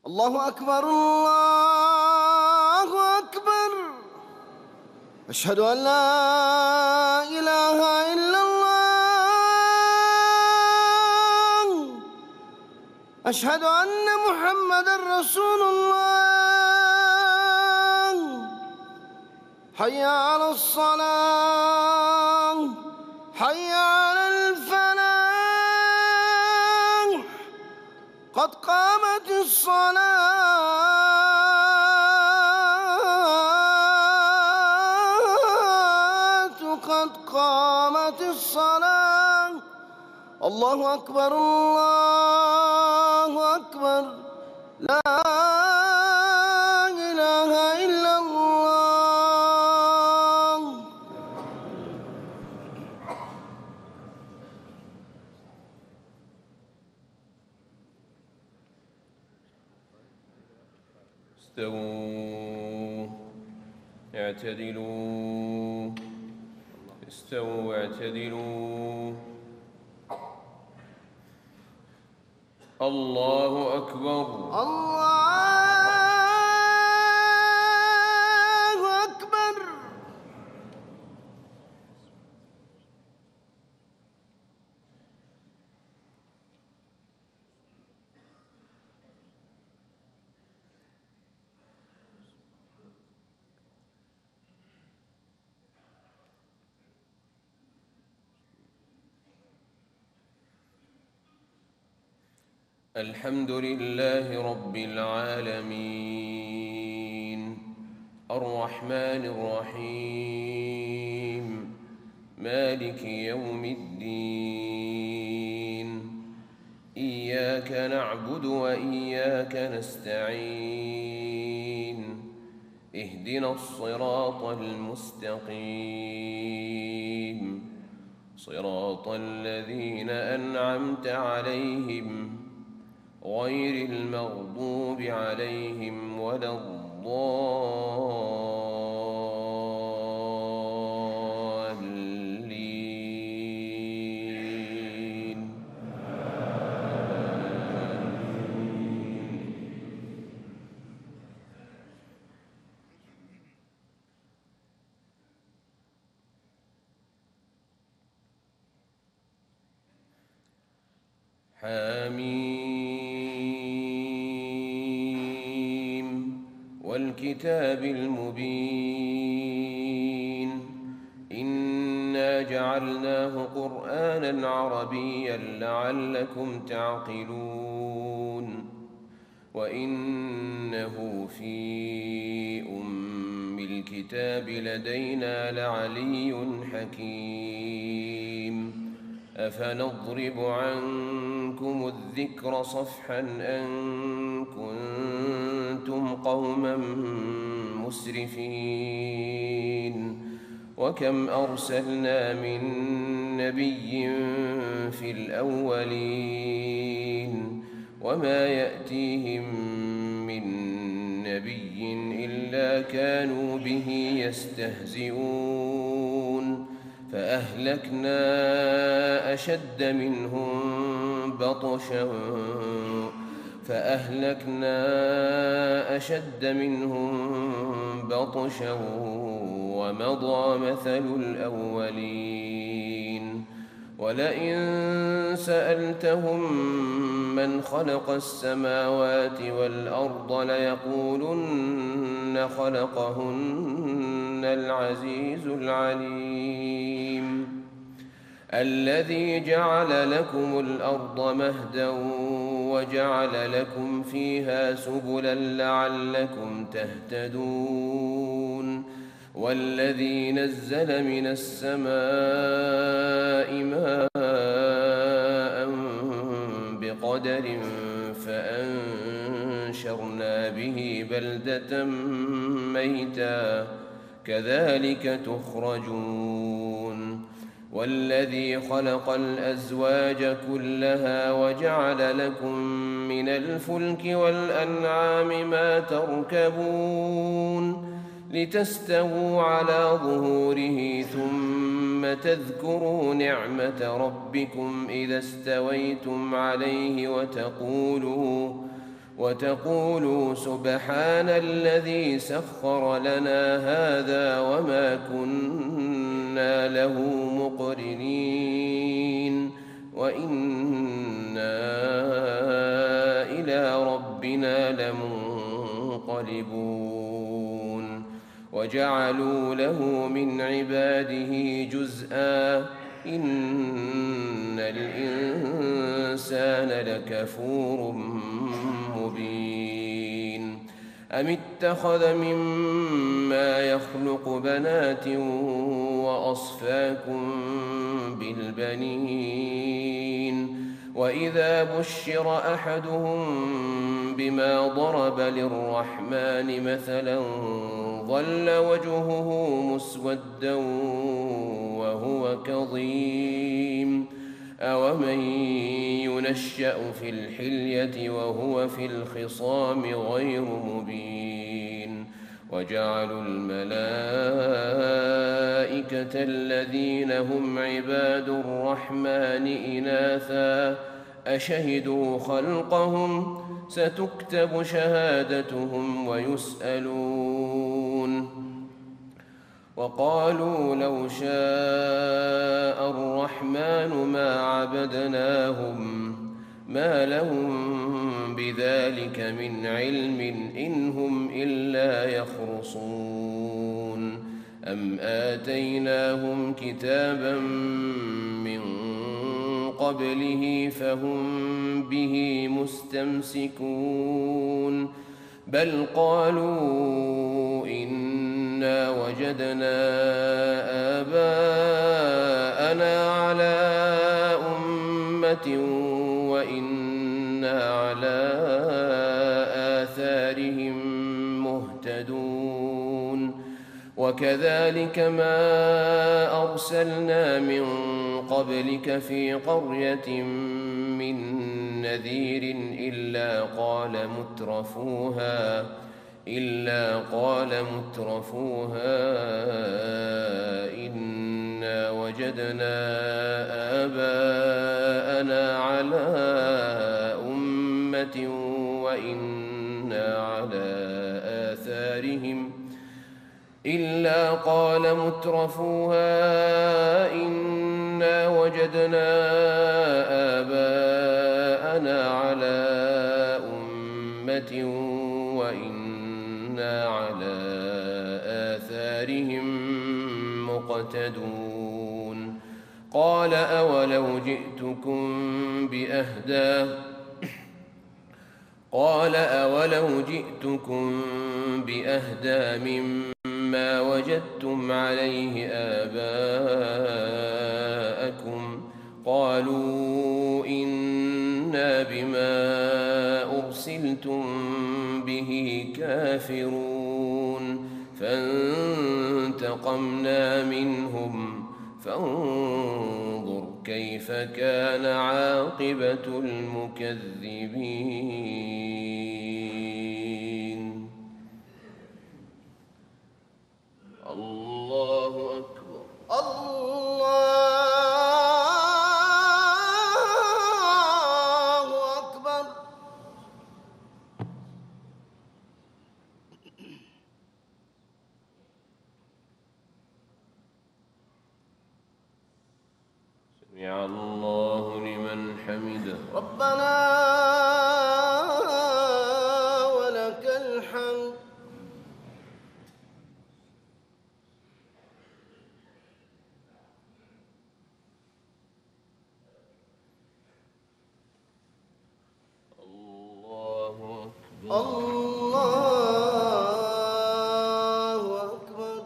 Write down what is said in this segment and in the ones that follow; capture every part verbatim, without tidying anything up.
الله أكبر الله أكبر. أشهد أن لا إله إلا الله. أشهد أن محمدًا رسول الله. حي على الصلاة، حي على الفلاح، قد قامت الصلاة، قد قامت الصلاة. الله أكبر الله أكبر. لا إله إلا الله. استووا اعتدلوا استووا اعتدلوا. الله أكبر الله أكبر. الحمد لله رب العالمين، الرحمن الرحيم، مالك يوم الدين. إياك نعبد وإياك نستعين. اهدنا الصراط المستقيم، صراط الذين أنعمت عليهم غير المغضوب عليهم ولا الضالين. حميم والكتاب المبين. إنا جعلناه قرآنًا عربيًّا لعلكم تعقلون. وإنه في أم الكتاب لدينا لعلي حكيم. أفنضرب عنكم الذكر صفحًا أن كنتم قومًا مسرفين. وكم أرسلنا من نبي في الأولين وما يأتيهم من نبي إلا كانوا به يستهزئون. فأهلكنا أشد منهم بطشًا فأهلكنا أشد منهم بطشًا ومضى مثل الأولين. ولئن سألتهم من خلق السماوات والأرض ليقولن خلقهن العزيز العليم. الذي جعل لكم الأرض مهدًا وجعل لكم فيها سبلا لعلكم تهتدون. والذي نزل من السماء ماء بقدر فأنشرنا به بلدة ميتا كذلك تخرجون. والذي خلق الأزواج كلها وجعل لكم من الفلك والأنعام ما تركبون لتستووا على ظهوره ثم تذكروا نعمة ربكم إذا استويتم عليه وتقولوا وتقولوا سبحان الذي سخر لنا هذا وما كنا له مقرنين وإنا إلى ربنا لمنقلبون وجعلوا له من عباده جزءا إن الإنسان لكفور مبين أم اتخذ مما يخلق بنات وأصفاكم بالبنين وإذا بشر أحدهم بما ضرب للرحمن مثلا ظل وجهه مسودا وهو كظيم أومن ينشأ في الحلية وهو في الخصام غير مبين وجعلوا الملائكة الذين هم عباد الرحمن إناثا أشهدوا خلقهم ستكتب شهادتهم ويسألون وقالوا لو شاء الرحمن ما عبدناهم ما لهم بذلك من علم إن هم إلا يخرصون أم آتيناهم كتابا من قبله فهم به مستمسكون بل قالوا إنا وجدنا آباءنا على أمة وإنا على آثارهم مهتدون وكذلك ما أرسلنا من قبلك في قرية من نذير إلا قال مترفوها إلا قال مترفوها إنا وجدنا آباءنا على أمة وإنا على آثارهم إلا قال مترفوها إنا وجدنا آباءنا على أمة وإنا على آثارهم مقتدون قال أولو جئتكم بأهدى قال أولو جئتكم بأهدى مما وجدتم عليه آباءكم قالوا إنا بما أرسلتم به كافرون فانتقمنا منهم فانظر كيف كان عاقبة المكذبين الله أكبر الله أكبر. سمع الله لمن حمده ربنا ولك الحمد. الله أكبر الله أكبر.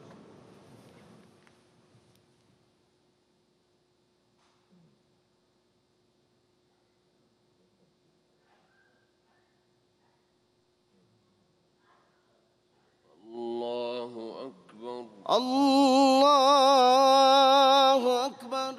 الله أكبر الله أكبر.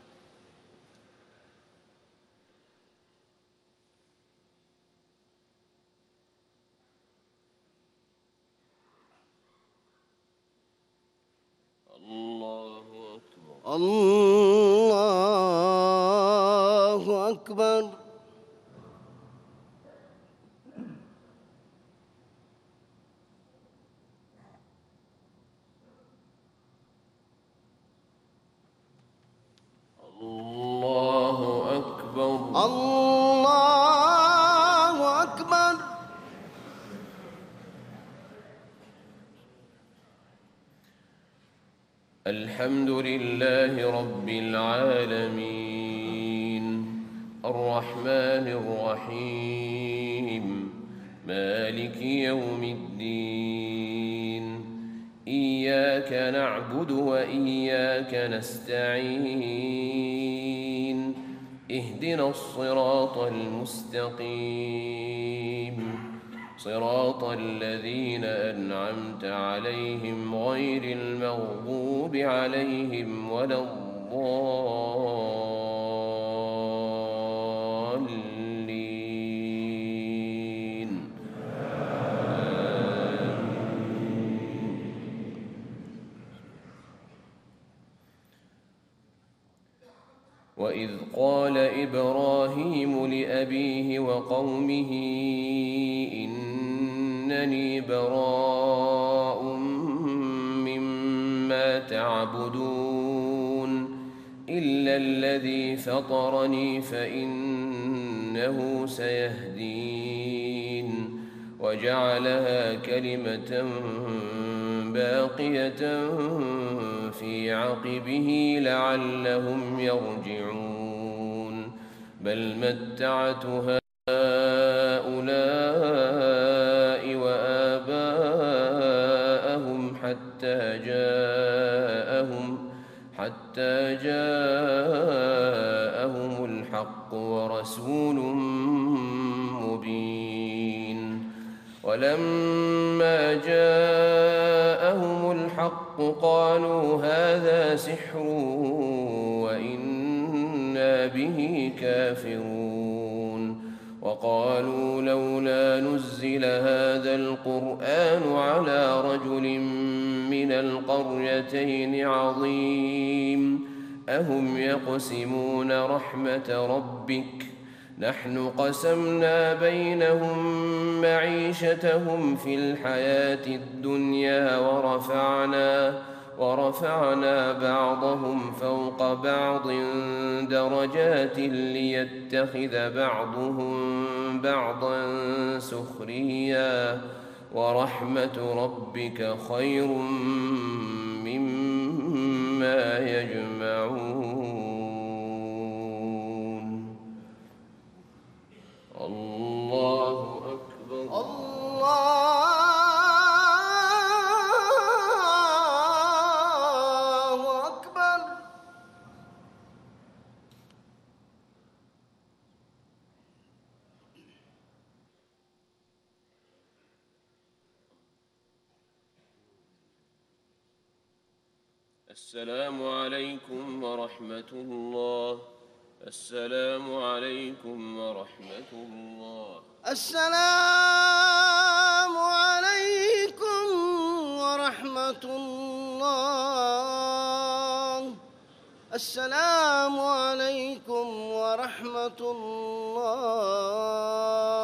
الله أكبر الله أكبر. الحمد لله رب العالمين الرحمن الرحيم مالك يوم الدين إياك نعبد وإياك نستعين اهدنا الصراط المستقيم صراط الذين أنعمت عليهم غير المغضوب عليهم ولا الضالين وإذ قال إبراهيم لأبيه وقومه إنني براء مما تعبدون إلا الذي فطرني فإنه سيهدين وجعلها كلمة باقية في عقبه لعلهم يرجعون بل متعت هؤلاء وآباءهم حتى جاءهم حتى جاءهم الحق ورسول مبين ولما جاءهم الحق قالوا هذا سحر وإنا به كافرون وقالوا لولا نزل هذا القرآن على رجل من القريتين عظيم أهم يقسمون رحمة ربك نحن قسمنا بينهم معيشتهم في الحياة الدنيا ورفعنا ورفعنا بعضهم فوق بعض درجات ليتخذ بعضهم بعضا سخريا ورحمة ربك خير مما يجمعون الله أكبر الله أكبر. السلام عليكم ورحمة الله السلام عليكم ورحمة الله السلام عليكم ورحمة الله. السلام عليكم ورحمة الله.